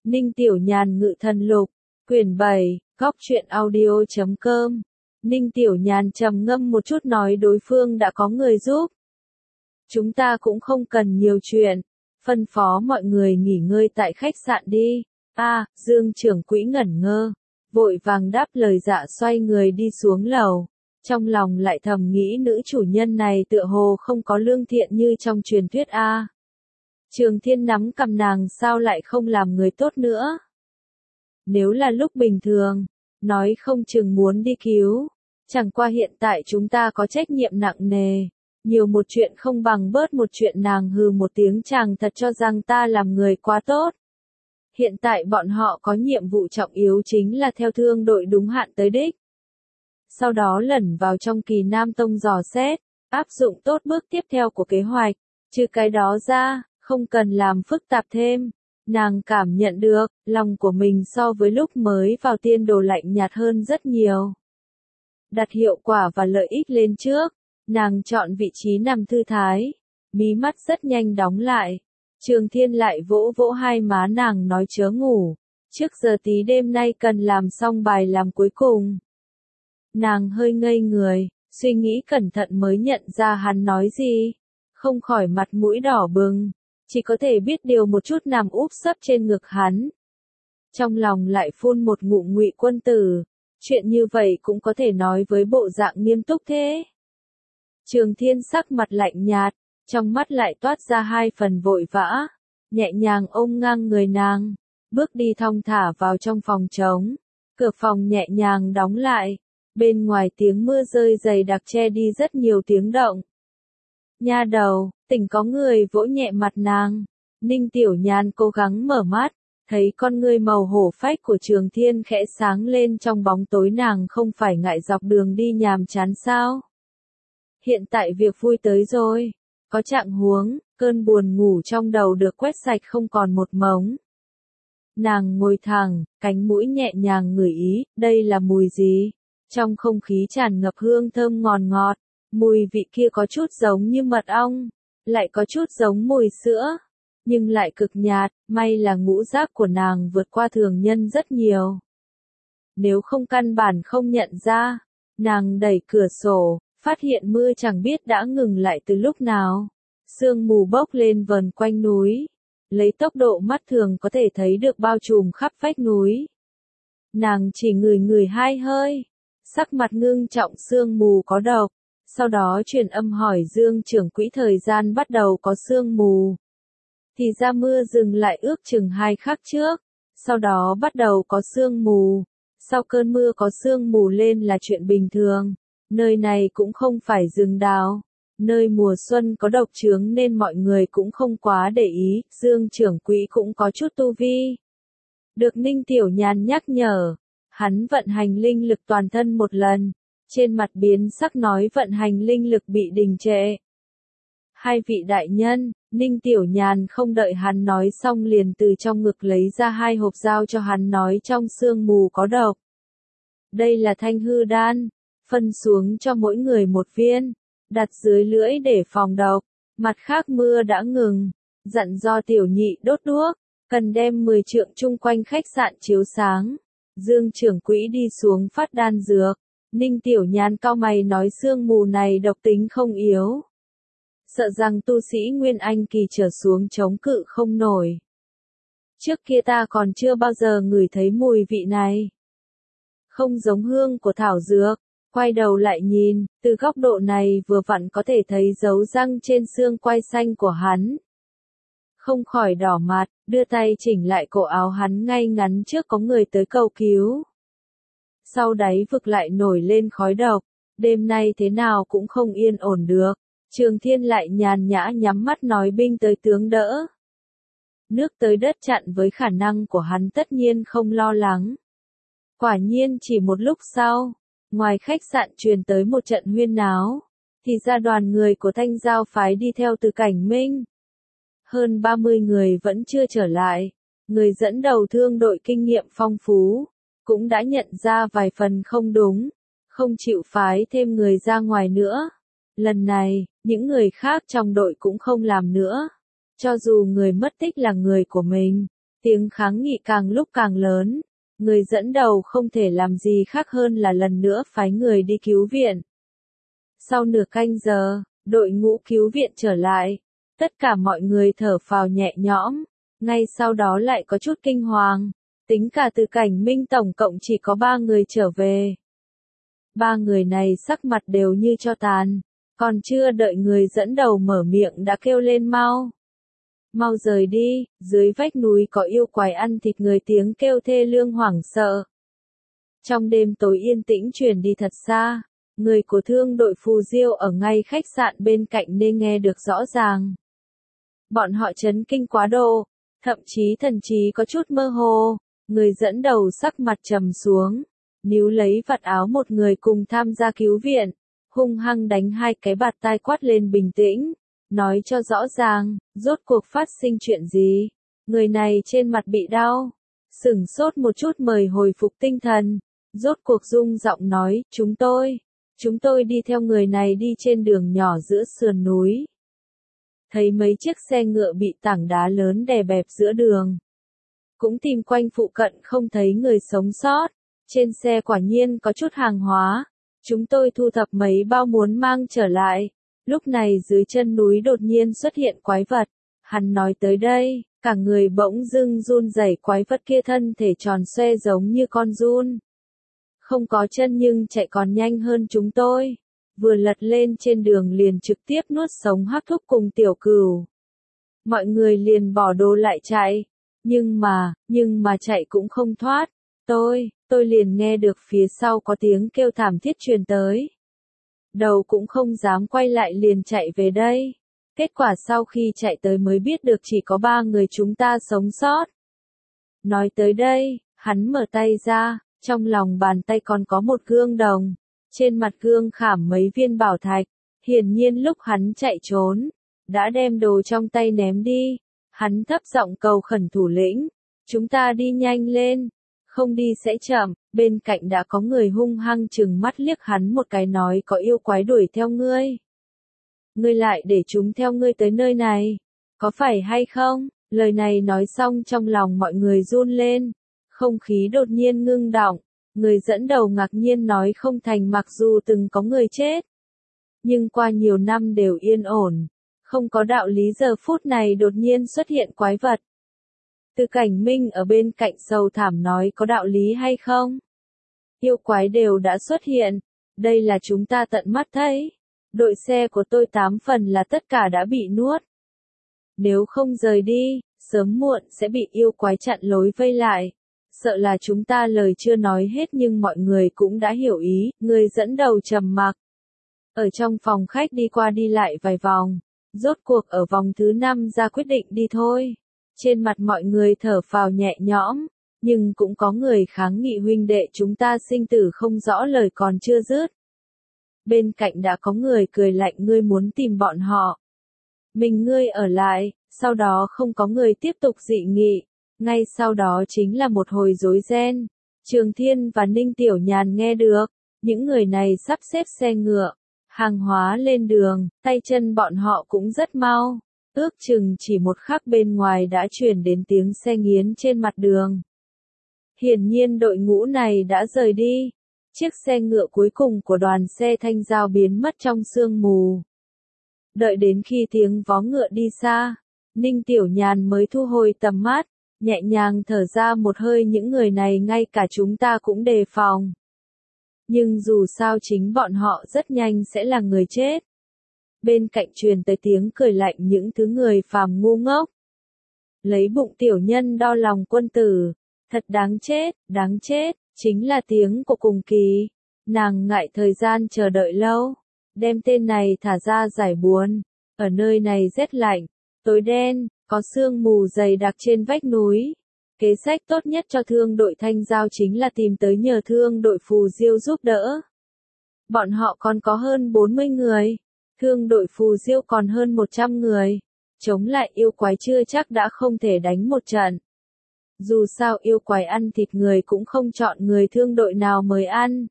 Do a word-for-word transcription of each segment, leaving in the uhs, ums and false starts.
Ninh Tiểu Nhàn Ngự Thần Lục, quyển bảy, góc truyện audio chấm com. Ninh Tiểu Nhàn trầm ngâm một chút nói đối phương đã có người giúp. Chúng ta cũng không cần nhiều chuyện, phân phó mọi người nghỉ ngơi tại khách sạn đi. A, à, Dương trưởng quỹ ngẩn ngơ, vội vàng đáp lời dạ xoay người đi xuống lầu. Trong lòng lại thầm nghĩ nữ chủ nhân này tựa hồ không có lương thiện như trong truyền thuyết a. À. Trường Thiên nắm cầm nàng sao lại không làm người tốt nữa. Nếu là lúc bình thường, nói không chừng muốn đi cứu. Chẳng qua hiện tại chúng ta có trách nhiệm nặng nề. Nhiều một chuyện không bằng bớt một chuyện, nàng hừ một tiếng, chàng thật cho rằng ta làm người quá tốt. Hiện tại bọn họ có nhiệm vụ trọng yếu chính là theo thương đội đúng hạn tới đích. Sau đó lẩn vào trong Kỳ Nam Tông dò xét, áp dụng tốt bước tiếp theo của kế hoạch. Trừ cái đó ra, không cần làm phức tạp thêm. Nàng cảm nhận được, lòng của mình so với lúc mới vào tiên đồ lạnh nhạt hơn rất nhiều. Đặt hiệu quả và lợi ích lên trước, nàng chọn vị trí nằm thư thái, mí mắt rất nhanh đóng lại. Trường Thiên lại vỗ vỗ hai má nàng nói chớ ngủ, trước giờ tí đêm nay cần làm xong bài làm cuối cùng. Nàng hơi ngây người, suy nghĩ cẩn thận mới nhận ra hắn nói gì, không khỏi mặt mũi đỏ bừng, chỉ có thể biết điều một chút nằm úp sấp trên ngực hắn. Trong lòng lại phun một ngụm Ngụy Quân Tử, chuyện như vậy cũng có thể nói với bộ dạng nghiêm túc thế. Trường Thiên sắc mặt lạnh nhạt, trong mắt lại toát ra hai phần vội vã, nhẹ nhàng ôm ngang người nàng, bước đi thong thả vào trong phòng trống, cửa phòng nhẹ nhàng đóng lại, bên ngoài tiếng mưa rơi dày đặc che đi rất nhiều tiếng động. Nha đầu, tỉnh, có người vỗ nhẹ mặt nàng. Ninh Tiểu Nhàn cố gắng mở mắt, thấy con ngươi màu hổ phách của Trường Thiên khẽ sáng lên trong bóng tối, nàng không phải ngại dọc đường đi nhàm chán sao? Hiện tại việc vui tới rồi, có trạng huống, cơn buồn ngủ trong đầu được quét sạch không còn một mống. Nàng ngồi thẳng, cánh mũi nhẹ nhàng ngửi ý, đây là mùi gì? Trong không khí tràn ngập hương thơm ngọt ngọt, mùi vị kia có chút giống như mật ong, lại có chút giống mùi sữa, nhưng lại cực nhạt, may là ngũ giác của nàng vượt qua thường nhân rất nhiều. Nếu không căn bản không nhận ra, nàng đẩy cửa sổ, phát hiện mưa chẳng biết đã ngừng lại từ lúc nào. Sương mù bốc lên vần quanh núi, lấy tốc độ mắt thường có thể thấy được bao trùm khắp vách núi. Nàng chỉ ngửi ngửi hai hơi, sắc mặt ngưng trọng, sương mù có độc, sau đó truyền âm hỏi Dương trưởng quỹ thời gian bắt đầu có sương mù. Thì ra mưa dừng lại ước chừng hai khắc trước, sau đó bắt đầu có sương mù. Sau cơn mưa có sương mù lên là chuyện bình thường, nơi này cũng không phải rừng đào, nơi mùa xuân có độc chướng nên mọi người cũng không quá để ý. Dương trưởng quỹ cũng có chút tu vi. Được Ninh Tiểu Nhàn nhắc nhở, hắn vận hành linh lực toàn thân một lần, trên mặt biến sắc nói vận hành linh lực bị đình trệ. Hai vị đại nhân, Ninh Tiểu Nhàn không đợi hắn nói xong liền từ trong ngực lấy ra hai hộp giao cho hắn nói trong sương mù có độc. Đây là thanh hư đan, phân xuống cho mỗi người một viên, đặt dưới lưỡi để phòng độc. Mặt khác mưa đã ngừng, dặn do Tiểu Nhị đốt đuốc, cần đem mười trượng chung quanh khách sạn chiếu sáng. Dương trưởng quỹ đi xuống phát đan dược. Ninh Tiểu Nhàn cau mày nói sương mù này độc tính không yếu, sợ rằng tu sĩ Nguyên Anh kỳ trở xuống chống cự không nổi. Trước kia ta còn chưa bao giờ ngửi thấy mùi vị này. Không giống hương của thảo dược. Quay đầu lại nhìn, từ góc độ này vừa vặn có thể thấy dấu răng trên xương quai xanh của hắn. Không khỏi đỏ mặt, đưa tay chỉnh lại cổ áo hắn ngay ngắn trước có người tới cầu cứu. Sau đáy vực lại nổi lên khói độc, đêm nay thế nào cũng không yên ổn được. Trường Thiên lại nhàn nhã nhắm mắt nói binh tới tướng đỡ. Nước tới đất chặn với khả năng của hắn tất nhiên không lo lắng. Quả nhiên chỉ một lúc sau, ngoài khách sạn truyền tới một trận huyên náo, thì ra đoàn người của Thanh Giao phái đi theo Từ Cảnh Minh. Hơn ba mươi người vẫn chưa trở lại, người dẫn đầu thương đội kinh nghiệm phong phú, cũng đã nhận ra vài phần không đúng, không chịu phái thêm người ra ngoài nữa. Lần này, những người khác trong đội cũng không làm nữa. Cho dù người mất tích là người của mình, Tiếng kháng nghị càng lúc càng lớn. Người dẫn đầu không thể làm gì khác hơn là lần nữa phái người đi cứu viện. Sau nửa canh giờ, đội ngũ cứu viện trở lại. Tất cả mọi người thở phào nhẹ nhõm. Ngay sau đó lại có chút kinh hoàng. Tính cả Từ Cảnh Minh tổng cộng chỉ có ba người trở về. Ba người này sắc mặt đều như tro tàn. Còn chưa đợi người dẫn đầu mở miệng đã kêu lên mau. Mau rời đi, dưới vách núi có yêu quái ăn thịt người, tiếng kêu thê lương hoảng sợ. Trong đêm tối yên tĩnh truyền đi thật xa, người của thương đội Phù Diêu ở ngay khách sạn bên cạnh nên nghe được rõ ràng. Bọn họ chấn kinh quá độ, thậm chí thần trí có chút mơ hồ, người dẫn đầu sắc mặt trầm xuống, níu lấy vạt áo một người cùng tham gia cứu viện, hung hăng đánh hai cái bạt tai quát lên bình tĩnh. Nói cho rõ ràng, rốt cuộc phát sinh chuyện gì? Người này trên mặt bị đau, sửng sốt một chút mời hồi phục tinh thần, rốt cuộc rung giọng nói, chúng tôi, chúng tôi đi theo người này đi trên đường nhỏ giữa sườn núi. Thấy mấy chiếc xe ngựa bị tảng đá lớn đè bẹp giữa đường. Cũng tìm quanh phụ cận không thấy người sống sót, trên xe quả nhiên có chút hàng hóa, chúng tôi thu thập mấy bao muốn mang trở lại. Lúc này dưới chân núi đột nhiên xuất hiện quái vật, hắn nói tới đây, cả người bỗng dưng run rẩy, quái vật kia thân thể tròn xoe giống như con giun. Không có chân nhưng chạy còn nhanh hơn chúng tôi, vừa lật lên trên đường liền trực tiếp nuốt sống Hắc Thúc cùng Tiểu Cửu. Mọi người liền bỏ đồ lại chạy, nhưng mà, nhưng mà chạy cũng không thoát, tôi, tôi liền nghe được phía sau có tiếng kêu thảm thiết truyền tới. Đầu cũng không dám quay lại liền chạy về đây. Kết quả sau khi chạy tới mới biết được chỉ có ba người chúng ta sống sót. Nói tới đây, hắn mở tay ra, trong lòng bàn tay còn có một gương đồng. Trên mặt gương khảm mấy viên bảo thạch. Hiển nhiên lúc hắn chạy trốn, đã đem đồ trong tay ném đi. Hắn thấp giọng cầu khẩn thủ lĩnh. Chúng ta đi nhanh lên. Không đi sẽ chậm, bên cạnh đã có người hung hăng chừng mắt liếc hắn một cái nói có yêu quái đuổi theo ngươi. Ngươi lại để chúng theo ngươi tới nơi này, có phải hay không? Lời này nói xong trong lòng mọi người run lên, không khí đột nhiên ngưng đọng, người dẫn đầu ngạc nhiên nói không thành mặc dù từng có người chết. Nhưng qua nhiều năm đều yên ổn, không có đạo lý giờ phút này đột nhiên xuất hiện quái vật. Từ Cảnh Minh ở bên cạnh sầu thảm nói có đạo lý hay không? Yêu quái đều đã xuất hiện, đây là chúng ta tận mắt thấy. Đội xe của tôi tám phần là tất cả đã bị nuốt. Nếu không rời đi, sớm muộn sẽ bị yêu quái chặn lối vây lại. Sợ là chúng ta lời chưa nói hết nhưng mọi người cũng đã hiểu ý, người dẫn đầu trầm mặc. Ở trong phòng khách đi qua đi lại vài vòng, rốt cuộc ở vòng thứ năm ra quyết định đi thôi. Trên mặt mọi người thở phào nhẹ nhõm, nhưng cũng có người kháng nghị huynh đệ chúng ta sinh tử không rõ lời còn chưa dứt. Bên cạnh đã có người cười lạnh ngươi muốn tìm bọn họ. Mình ngươi ở lại, sau đó không có người tiếp tục dị nghị. Ngay sau đó chính là một hồi rối ren. Trường Thiên và Ninh Tiểu Nhàn nghe được, những người này sắp xếp xe ngựa, hàng hóa lên đường, tay chân bọn họ cũng rất mau. Ước chừng chỉ một khắc bên ngoài đã truyền đến tiếng xe nghiến trên mặt đường. Hiển nhiên đội ngũ này đã rời đi. Chiếc xe ngựa cuối cùng của đoàn xe thanh giao biến mất trong sương mù. Đợi đến khi tiếng vó ngựa đi xa, Ninh Tiểu Nhàn mới thu hồi tầm mắt, nhẹ nhàng thở ra một hơi những người này ngay cả chúng ta cũng đề phòng. Nhưng dù sao chính bọn họ rất nhanh sẽ là người chết. Bên cạnh truyền tới tiếng cười lạnh những thứ người phàm ngu ngốc. Lấy bụng tiểu nhân đo lòng quân tử, thật đáng chết, đáng chết, chính là tiếng của Cùng Kỳ. Nàng ngại thời gian chờ đợi lâu, đem tên này thả ra giải buồn. Ở nơi này rét lạnh, tối đen, có sương mù dày đặc trên vách núi. Kế sách tốt nhất cho thương đội thanh giao chính là tìm tới nhờ thương đội Phù Diêu giúp đỡ. Bọn họ còn có hơn bốn mươi người. Thương đội Phù Diêu còn hơn một trăm người. Chống lại yêu quái chưa chắc đã không thể đánh một trận. Dù sao yêu quái ăn thịt người cũng không chọn người thương đội nào mời ăn.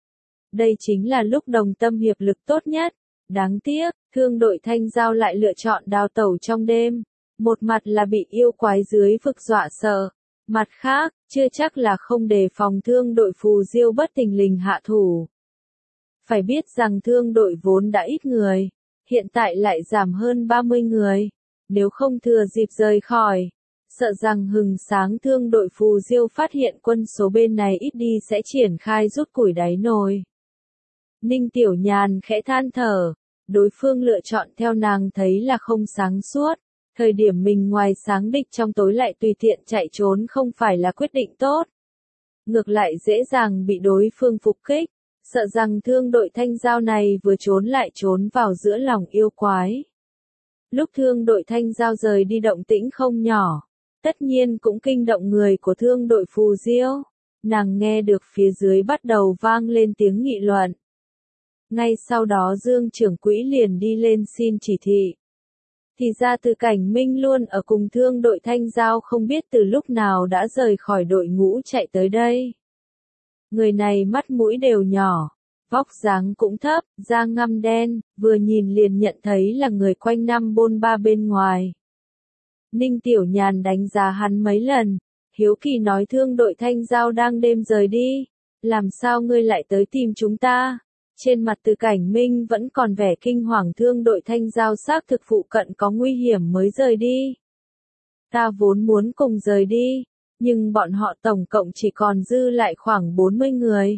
Đây chính là lúc đồng tâm hiệp lực tốt nhất. Đáng tiếc, thương đội thanh giao lại lựa chọn đào tẩu trong đêm. Một mặt là bị yêu quái dưới vực dọa sợ, mặt khác, chưa chắc là không đề phòng thương đội phù diêu bất thình lình hạ thủ. Phải biết rằng thương đội vốn đã ít người, hiện tại lại giảm hơn ba mươi người, nếu không thừa dịp rời khỏi, sợ rằng hừng sáng thương đội phù diêu phát hiện quân số bên này ít đi sẽ triển khai rút củi đáy nồi. Ninh Tiểu Nhàn khẽ than thở, đối phương lựa chọn theo nàng thấy là không sáng suốt, thời điểm mình ngoài sáng địch trong tối lại tùy tiện chạy trốn không phải là quyết định tốt. Ngược lại dễ dàng bị đối phương phục kích, sợ rằng thương đội Thanh Giao này vừa trốn lại trốn vào giữa lòng yêu quái. Lúc thương đội Thanh Giao rời đi động tĩnh không nhỏ, tất nhiên cũng kinh động người của thương đội phù diêu, nàng nghe được phía dưới bắt đầu vang lên tiếng nghị luận. Ngay sau đó Dương trưởng quỹ liền đi lên xin chỉ thị. Thì ra Từ Cảnh Minh luôn ở cùng thương đội Thanh Giao không biết từ lúc nào đã rời khỏi đội ngũ chạy tới đây. Người này mắt mũi đều nhỏ, vóc dáng cũng thấp, da ngăm đen, vừa nhìn liền nhận thấy là người quanh năm bôn ba bên ngoài. Ninh Tiểu Nhàn đánh giá hắn mấy lần, hiếu kỳ nói thương đội Thanh Giao đang đêm rời đi, làm sao ngươi lại tới tìm chúng ta? Trên mặt Từ Cảnh Minh vẫn còn vẻ kinh hoàng, thương đội Thanh Giao xác thực phụ cận có nguy hiểm mới rời đi. Ta vốn muốn cùng rời đi, nhưng bọn họ tổng cộng chỉ còn dư lại khoảng bốn mươi người.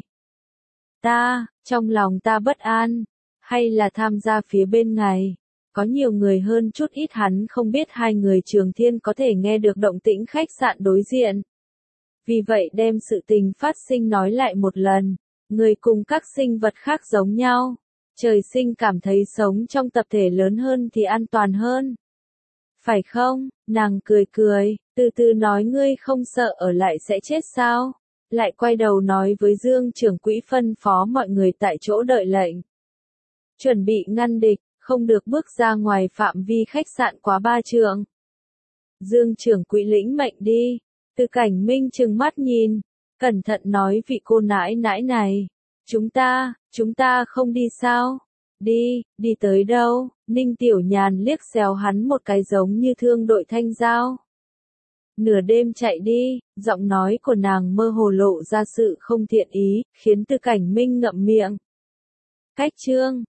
Ta, trong lòng ta bất an, hay là tham gia phía bên này, có nhiều người hơn chút ít hắn không biết hai người Trường Thiên có thể nghe được động tĩnh khách sạn đối diện. Vì vậy đem sự tình phát sinh nói lại một lần. Người cùng các sinh vật khác giống nhau, trời sinh cảm thấy sống trong tập thể lớn hơn thì an toàn hơn. Phải không? Nàng cười cười, từ từ nói ngươi không sợ ở lại sẽ chết sao? Lại quay đầu nói với Dương trưởng quỹ phân phó mọi người tại chỗ đợi lệnh. Chuẩn bị ngăn địch, không được bước ra ngoài phạm vi khách sạn quá ba trượng. Dương trưởng quỹ lĩnh mệnh đi, Từ Cảnh Minh trừng mắt nhìn. Cẩn thận nói vị cô nãi nãi này. Chúng ta, chúng ta không đi sao? Đi, đi tới đâu? Ninh Tiểu Nhàn liếc xéo hắn một cái giống như thương đội Thanh Giao. Nửa đêm chạy đi, giọng nói của nàng mơ hồ lộ ra sự không thiện ý, khiến Từ Cảnh Minh ngậm miệng. Cách chương